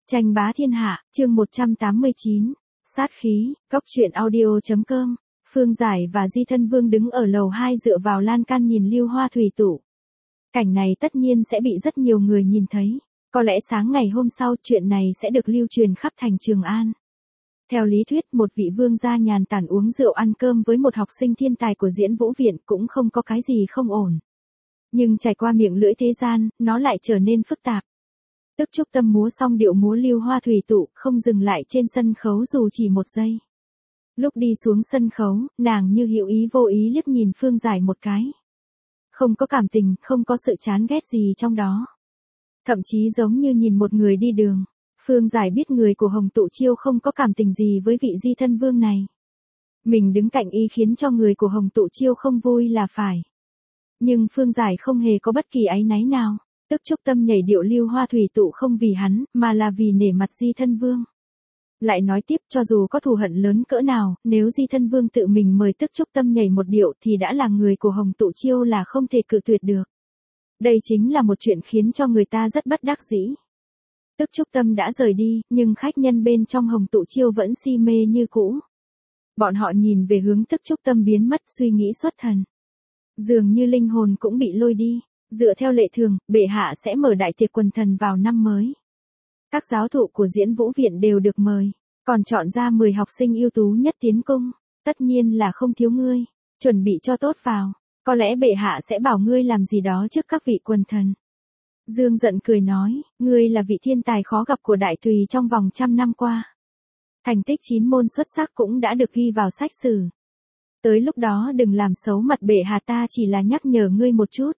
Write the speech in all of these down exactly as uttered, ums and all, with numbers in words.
Tranh bá thiên hạ, chương một trăm tám mươi chín, sát khí, cóc truyện audio.com, Phương Giải và Di Thân Vương đứng ở lầu hai dựa vào lan can nhìn lưu hoa thủy tụ. Cảnh này tất nhiên sẽ bị rất nhiều người nhìn thấy, có lẽ sáng ngày hôm sau chuyện này sẽ được lưu truyền khắp thành Trường An. Theo lý thuyết một vị vương gia nhàn tản uống rượu ăn cơm với một học sinh thiên tài của Diễn Vũ Viện cũng không có cái gì không ổn. Nhưng trải qua miệng lưỡi thế gian, nó lại trở nên phức tạp. Tức Trúc Tâm múa xong điệu múa lưu hoa thủy tụ, không dừng lại trên sân khấu dù chỉ một giây. Lúc đi xuống sân khấu, nàng như hữu ý vô ý liếc nhìn Phương Giải một cái. Không có cảm tình, không có sự chán ghét gì trong đó. Thậm chí giống như nhìn một người đi đường. Phương Giải biết người của Hồng Tụ Chiêu không có cảm tình gì với vị Di Thân Vương này. Mình đứng cạnh y khiến cho người của Hồng Tụ Chiêu không vui là phải. Nhưng Phương Giải không hề có bất kỳ áy náy nào. Tức Trúc Tâm nhảy điệu lưu hoa thủy tụ không vì hắn, mà là vì nể mặt Di Thân Vương. Lại nói tiếp, cho dù có thù hận lớn cỡ nào, nếu Di Thân Vương tự mình mời Tức Trúc Tâm nhảy một điệu thì đã là người của Hồng Tụ Chiêu là không thể cự tuyệt được. Đây chính là một chuyện khiến cho người ta rất bất đắc dĩ. Tức Trúc Tâm đã rời đi, nhưng khách nhân bên trong Hồng Tụ Chiêu vẫn si mê như cũ. Bọn họ nhìn về hướng Tức Trúc Tâm biến mất, suy nghĩ xuất thần. Dường như linh hồn cũng bị lôi đi. Dựa theo lệ thường, bệ hạ sẽ mở đại tiệc quần thần vào năm mới. Các giáo thụ của Diễn Vũ Viện đều được mời, còn chọn ra mười học sinh ưu tú nhất tiến cung, tất nhiên là không thiếu ngươi, chuẩn bị cho tốt vào, có lẽ bệ hạ sẽ bảo ngươi làm gì đó trước các vị quần thần. Dương giận cười nói, ngươi là vị thiên tài khó gặp của đại tùy trong vòng trăm năm qua. Thành tích chín môn xuất sắc cũng đã được ghi vào sách sử. Tới lúc đó đừng làm xấu mặt bệ hạ, ta chỉ là nhắc nhở ngươi một chút.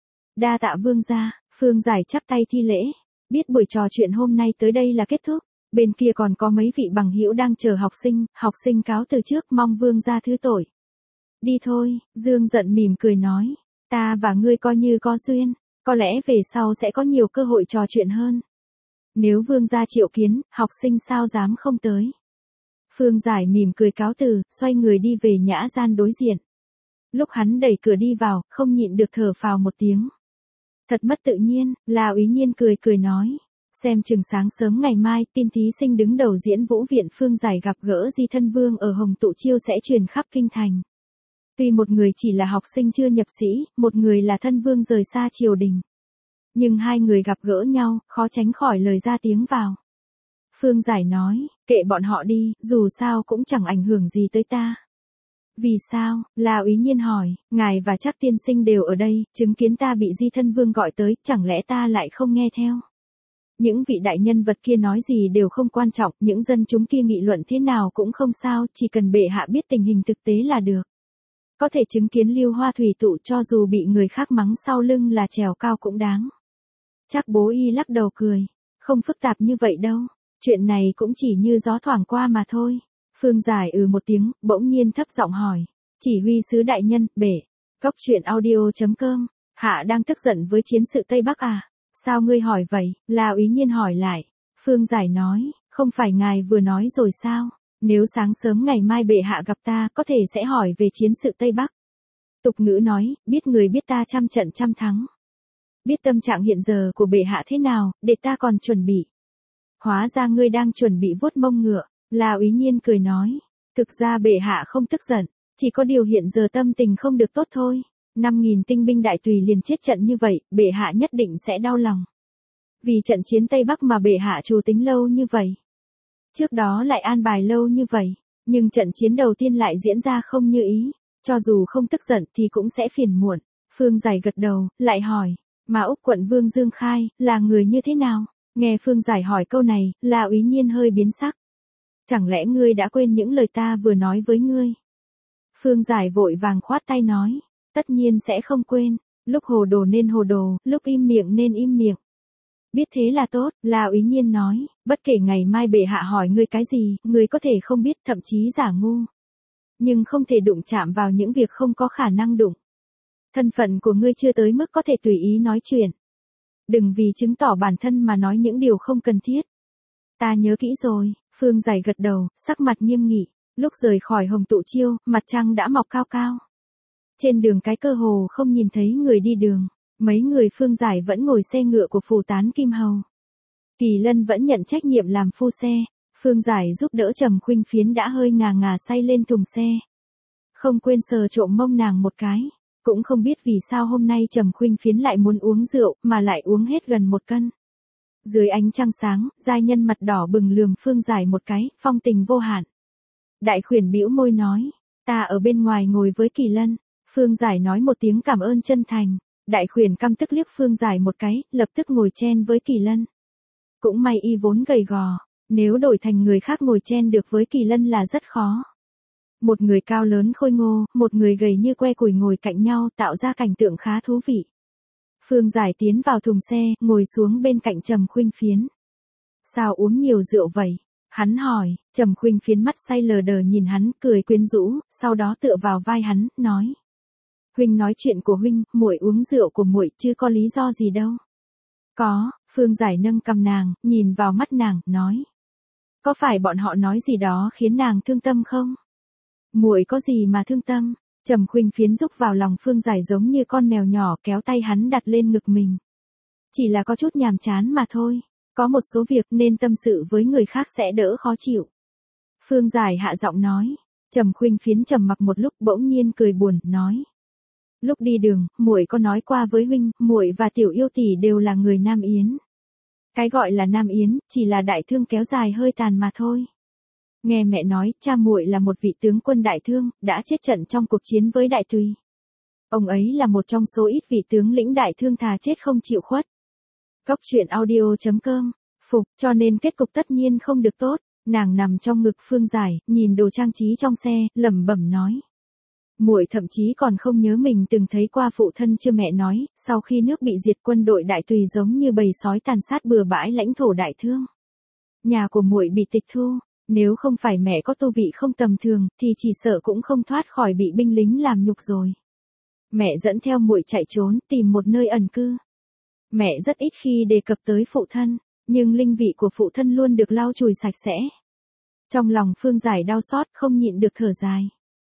Đa tạ vương gia. Phương Giải chắp tay thi lễ. Biết buổi trò chuyện hôm nay tới đây là kết thúc. Bên kia còn có mấy vị bằng hữu đang chờ học sinh, học sinh cáo từ trước, mong vương gia thứ tội. Đi thôi, Dương giận mỉm cười nói. Ta và ngươi coi như có duyên, có lẽ về sau sẽ có nhiều cơ hội trò chuyện hơn. Nếu vương gia triệu kiến, học sinh sao dám không tới. Phương Giải mỉm cười cáo từ, xoay người đi về nhã gian đối diện. Lúc hắn đẩy cửa đi vào, không nhịn được thở phào một tiếng. Thật mất tự nhiên, là Úy Nhiên cười cười nói. Xem chừng sáng sớm ngày mai, tin thí sinh đứng đầu Diễn Vũ Viện Phương Giải gặp gỡ Di Thân Vương ở Hồng Tụ Chiêu sẽ truyền khắp kinh thành. Tuy một người chỉ là học sinh chưa nhập sĩ, một người là thân vương rời xa triều đình. Nhưng hai người gặp gỡ nhau, khó tránh khỏi lời ra tiếng vào. Phương Giải nói, kệ bọn họ đi, dù sao cũng chẳng ảnh hưởng gì tới ta. Vì sao? La Úy Nhiên hỏi, ngài và Trác tiên sinh đều ở đây, chứng kiến ta bị Di Thân Vương gọi tới, chẳng lẽ ta lại không nghe theo? Những vị đại nhân vật kia nói gì đều không quan trọng, những dân chúng kia nghị luận thế nào cũng không sao, chỉ cần bệ hạ biết tình hình thực tế là được. Có thể chứng kiến lưu hoa thủy tụ cho dù bị người khác mắng sau lưng là trèo cao cũng đáng. Trác bố y lắc đầu cười, không phức tạp như vậy đâu, chuyện này cũng chỉ như gió thoảng qua mà thôi. Phương Giải ừ một tiếng, bỗng nhiên thấp giọng hỏi. Chỉ huy sứ đại nhân, bể. Cóc truyện audio.com. Hạ đang tức giận với chiến sự Tây Bắc à? Sao ngươi hỏi vậy? La Úy Nhiên hỏi lại. Phương Giải nói, không phải ngài vừa nói rồi sao? Nếu sáng sớm ngày mai bệ hạ gặp ta, có thể sẽ hỏi về chiến sự Tây Bắc. Tục ngữ nói, biết người biết ta trăm trận trăm thắng. Biết tâm trạng hiện giờ của bệ hạ thế nào, để ta còn chuẩn bị. Hóa ra ngươi đang chuẩn bị vuốt mông ngựa. La Úy Nhiên cười nói, thực ra bệ hạ không tức giận, chỉ có điều hiện giờ tâm tình không được tốt thôi. Năm nghìn tinh binh đại tùy liền chết trận như vậy, bệ hạ nhất định sẽ đau lòng. Vì trận chiến Tây Bắc mà bệ hạ chủ tính lâu như vậy. Trước đó lại an bài lâu như vậy, nhưng trận chiến đầu tiên lại diễn ra không như ý, cho dù không tức giận thì cũng sẽ phiền muộn. Phương Giải gật đầu, lại hỏi, mà Úc quận Vương Dương Khai, là người như thế nào? Nghe Phương Giải hỏi câu này, La Úy Nhiên hơi biến sắc. Chẳng lẽ ngươi đã quên những lời ta vừa nói với ngươi? Phương Giải vội vàng khoát tay nói, tất nhiên sẽ không quên, lúc hồ đồ nên hồ đồ, lúc im miệng nên im miệng. Biết thế là tốt, La Úy Nhiên nói, bất kể ngày mai bệ hạ hỏi ngươi cái gì, ngươi có thể không biết, thậm chí giả ngu. Nhưng không thể đụng chạm vào những việc không có khả năng đụng. Thân phận của ngươi chưa tới mức có thể tùy ý nói chuyện. Đừng vì chứng tỏ bản thân mà nói những điều không cần thiết. Ta nhớ kỹ rồi. Phương Giải gật đầu, sắc mặt nghiêm nghị. Lúc rời khỏi Hồng Tụ Chiêu, mặt trăng đã mọc cao cao. Trên đường cái cơ hồ không nhìn thấy người đi đường. Mấy người Phương Giải vẫn ngồi xe ngựa của phủ tán Kim Hầu. Kỳ Lân vẫn nhận trách nhiệm làm phu xe, Phương Giải giúp đỡ Trầm Khuynh Phiến đã hơi ngà ngà say lên thùng xe. Không quên sờ trộm mông nàng một cái, cũng không biết vì sao hôm nay Trầm Khuynh Phiến lại muốn uống rượu, mà lại uống hết gần một cân. Dưới ánh trăng sáng, giai nhân mặt đỏ bừng lườm Phương Giải một cái, phong tình vô hạn. Đại Khuyển bĩu môi nói, ta ở bên ngoài ngồi với Kỳ Lân. Phương Giải nói một tiếng cảm ơn chân thành. Đại Khuyển căm tức liếc Phương Giải một cái, lập tức ngồi chen với Kỳ Lân. Cũng may y vốn gầy gò, nếu đổi thành người khác ngồi chen được với Kỳ Lân là rất khó. Một người cao lớn khôi ngô, một người gầy như que củi ngồi cạnh nhau tạo ra cảnh tượng khá thú vị. Phương Giải tiến vào thùng xe, ngồi xuống bên cạnh Trầm Khuynh Phiến. Sao uống nhiều rượu vậy? Hắn hỏi. Trầm Khuynh Phiến mắt say lờ đờ nhìn hắn, cười quyến rũ, sau đó tựa vào vai hắn, nói. Huynh nói chuyện của huynh, muội uống rượu của muội chứ có lý do gì đâu. Có, Phương Giải nâng cằm nàng, nhìn vào mắt nàng, nói. Có phải bọn họ nói gì đó khiến nàng thương tâm không? Muội có gì mà thương tâm? Trầm Khuynh Phiến rúc vào lòng Phương Giải giống như con mèo nhỏ kéo tay hắn đặt lên ngực mình. Chỉ là có chút nhàm chán mà thôi, có một số việc nên tâm sự với người khác sẽ đỡ khó chịu. Phương Giải hạ giọng nói. Trầm Khuynh Phiến trầm mặc một lúc bỗng nhiên cười buồn, nói. Lúc đi đường, muội có nói qua với huynh, muội và Tiểu Yêu tỷ đều là người Nam Yến. Cái gọi là Nam Yến, chỉ là đại thương kéo dài hơi tàn mà thôi. Nghe mẹ nói, cha muội là một vị tướng quân đại thương, đã chết trận trong cuộc chiến với Đại Tùy. Ông ấy là một trong số ít vị tướng lĩnh đại thương thà chết không chịu khuất. Góc truyện audio chấm com, phục, cho nên kết cục tất nhiên không được tốt. Nàng nằm trong ngực Phương Giải, nhìn đồ trang trí trong xe, lẩm bẩm nói. Muội thậm chí còn không nhớ mình từng thấy qua phụ thân chưa mẹ nói, sau khi nước bị diệt quân đội Đại Tùy giống như bầy sói tàn sát bừa bãi lãnh thổ đại thương. Nhà của muội bị tịch thu, nếu không phải mẹ có tu vị không tầm thường, thì chỉ sợ cũng không thoát khỏi bị binh lính làm nhục rồi. Mẹ dẫn theo muội chạy trốn, tìm một nơi ẩn cư. Mẹ rất ít khi đề cập tới phụ thân, nhưng linh vị của phụ thân luôn được lau chùi sạch sẽ. Trong lòng Phương Giải đau xót, không nhịn được thở dài.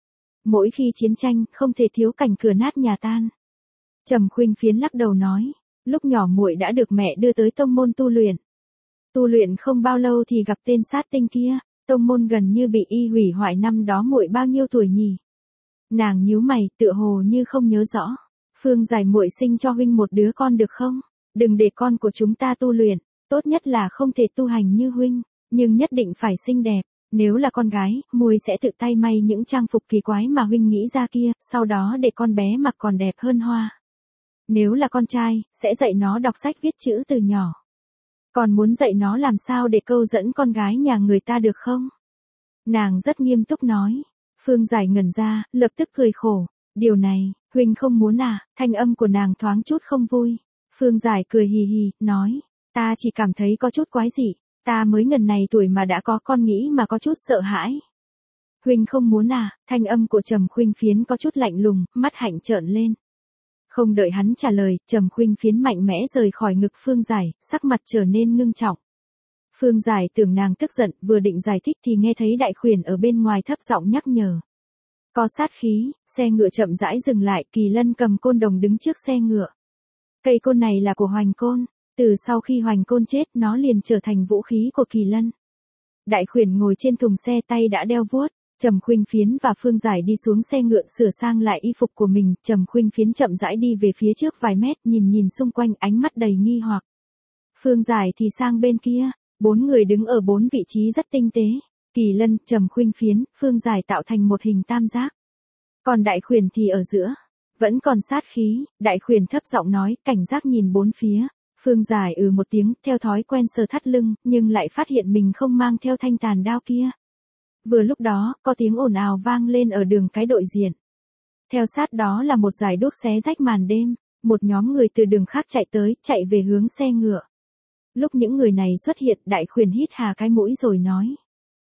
Mỗi khi chiến tranh, không thể thiếu cảnh cửa nát nhà tan. Trầm Khuynh Phiến lắc đầu nói, lúc nhỏ muội đã được mẹ đưa tới tông môn tu luyện. Tu luyện không bao lâu thì gặp tên sát tinh kia, tông môn gần như bị y hủy hoại. Năm đó muội bao nhiêu tuổi nhỉ? Nàng nhíu mày, tựa hồ như không nhớ rõ. Phương Giải, muội sinh cho huynh một đứa con được không? Đừng để con của chúng ta tu luyện, tốt nhất là không thể tu hành như huynh, nhưng nhất định phải xinh đẹp. Nếu là con gái, muội sẽ tự tay may những trang phục kỳ quái mà huynh nghĩ ra kia, sau đó để con bé mặc còn đẹp hơn hoa. Nếu là con trai, sẽ dạy nó đọc sách viết chữ từ nhỏ. Còn muốn dạy nó làm sao để câu dẫn con gái nhà người ta được không? Nàng rất nghiêm túc nói. Phương Giải ngẩn ra, lập tức cười khổ. Điều này, huynh không muốn à? Thanh âm của nàng thoáng chút không vui. Phương Giải cười hì hì, nói. Ta chỉ cảm thấy có chút quái dị. Ta mới ngần này tuổi mà đã có con nghĩ mà có chút sợ hãi. Huynh không muốn à? Thanh âm của Trầm Khuynh Phiến có chút lạnh lùng, mắt hạnh trợn lên. Không đợi hắn trả lời, Trầm Khuynh Phiến mạnh mẽ rời khỏi ngực Phương Giải, sắc mặt trở nên ngưng trọng. Phương Giải tưởng nàng tức giận, vừa định giải thích thì nghe thấy Đại Khuyển ở bên ngoài thấp giọng nhắc nhở. Có sát khí, xe ngựa chậm rãi dừng lại, Kỳ Lân cầm côn đồng đứng trước xe ngựa. Cây côn này là của Hoành Côn, từ sau khi Hoành Côn chết nó liền trở thành vũ khí của Kỳ Lân. Đại Khuyển ngồi trên thùng xe, tay đã đeo vuốt. Trầm Khuynh Phiến và Phương Giải đi xuống xe ngựa sửa sang lại y phục của mình, Trầm Khuynh Phiến chậm rãi đi về phía trước vài mét, nhìn nhìn xung quanh, ánh mắt đầy nghi hoặc. Phương Giải thì sang bên kia, bốn người đứng ở bốn vị trí rất tinh tế. Kỳ Lân, Trầm Khuynh Phiến, Phương Giải tạo thành một hình tam giác. Còn Đại Khuyển thì ở giữa, vẫn còn sát khí. Đại Khuyển thấp giọng nói, cảnh giác nhìn bốn phía. Phương Giải ừ một tiếng, theo thói quen sờ thắt lưng, nhưng lại phát hiện mình không mang theo thanh tàn đao kia. Vừa lúc đó, có tiếng ồn ào vang lên ở đường cái đối diện. Theo sát đó là một dải đuốc xé rách màn đêm, một nhóm người từ đường khác chạy tới, chạy về hướng xe ngựa. Lúc những người này xuất hiện, Đại Khuyển hít hà cái mũi rồi nói.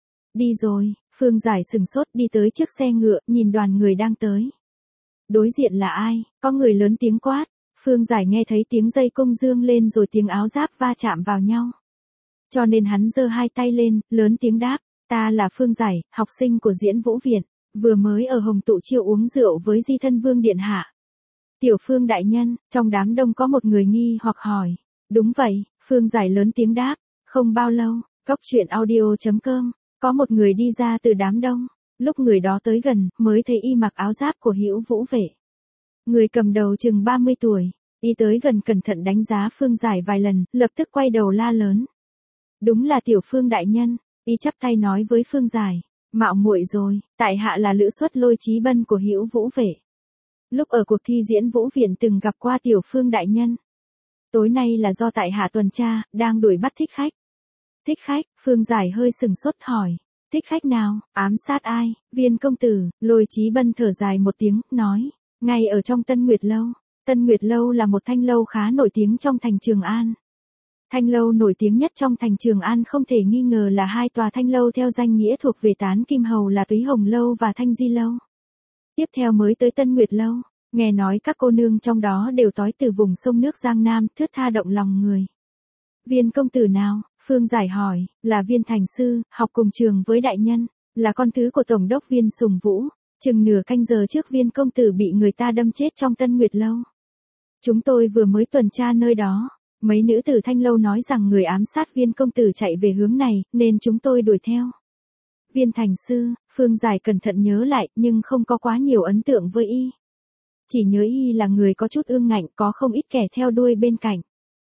Đi rồi. Phương Giải sừng sốt đi tới trước xe ngựa, nhìn đoàn người đang tới. Đối diện là ai? Có người lớn tiếng quát. Phương Giải nghe thấy tiếng dây cung dương lên rồi tiếng áo giáp va chạm vào nhau. Cho nên hắn giơ hai tay lên, lớn tiếng đáp. Ta là Phương Giải, học sinh của Diễn Vũ Viện, vừa mới ở Hồng Tụ Chiêu uống rượu với Di Thân Vương điện hạ. Tiểu Phương đại nhân, trong đám đông có một người nghi hoặc hỏi. Đúng vậy, Phương Giải lớn tiếng đáp. Không bao lâu, Cốc truyện audio.com, có một người đi ra từ đám đông, lúc người đó tới gần, mới thấy y mặc áo giáp của Hữu Vũ Vệ. Người cầm đầu chừng ba mươi tuổi, y tới gần cẩn thận đánh giá Phương Giải vài lần, lập tức quay đầu la lớn. Đúng là Tiểu Phương đại nhân, y chắp tay nói với Phương Giải, mạo muội rồi, tại hạ là lữ xuất Lôi Chí Bân của Hữu Vũ Vệ. Lúc ở cuộc thi diễn vũ viện từng gặp qua Tiểu Phương đại nhân. Tối nay là do tại hạ tuần tra, đang đuổi bắt thích khách. Thích khách, Phương Giải hơi sừng sốt hỏi. Thích khách nào, ám sát ai, Viên công tử, Lôi Chí Bân thở dài một tiếng, nói. Ngay ở trong Tân Nguyệt Lâu. Tân Nguyệt Lâu là một thanh lâu khá nổi tiếng trong thành Trường An. Thanh lâu nổi tiếng nhất trong thành Trường An không thể nghi ngờ là hai tòa thanh lâu theo danh nghĩa thuộc về Tán Kim Hầu là Túy Hồng Lâu và Thanh Di Lâu. Tiếp theo mới tới Tân Nguyệt Lâu, nghe nói các cô nương trong đó đều tói từ vùng sông nước Giang Nam, thướt tha động lòng người. Viên công tử nào, Phương Giải hỏi, là Viên Thành Sư, học cùng trường với đại nhân, là con thứ của Tổng đốc Viên Sùng Vũ, chừng nửa canh giờ trước Viên công tử bị người ta đâm chết trong Tân Nguyệt Lâu. Chúng tôi vừa mới tuần tra nơi đó, mấy nữ tử thanh lâu nói rằng người ám sát Viên công tử chạy về hướng này, nên chúng tôi đuổi theo. Viên Thành Sư, Phương Giải cẩn thận nhớ lại, nhưng không có quá nhiều ấn tượng với y. Chỉ nhớ y là người có chút ương ngạnh, có không ít kẻ theo đuôi bên cạnh.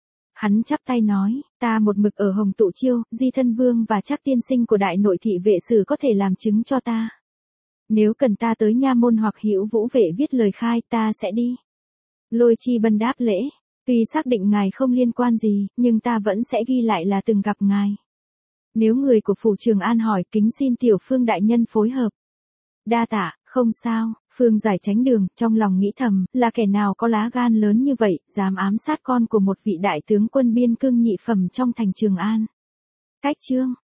Hắn chắp tay nói, ta một mực ở Hồng Tụ Chiêu, Di Thân Vương và Trác tiên sinh của Đại Nội thị vệ sử có thể làm chứng cho ta. Nếu cần ta tới nha môn hoặc Hữu Vũ Vệ viết lời khai, ta sẽ đi. Lôi Chi Bân đáp lễ, tuy xác định ngài không liên quan gì, nhưng ta vẫn sẽ ghi lại là từng gặp ngài. Nếu người của phủ Trường An hỏi, kính xin Tiểu Phương đại nhân phối hợp. Đa tạ, không sao. Phương Giải tránh đường, trong lòng nghĩ thầm, là kẻ nào có lá gan lớn như vậy, dám ám sát con của một vị đại tướng quân biên cương nhị phẩm trong thành Trường An. Cách chương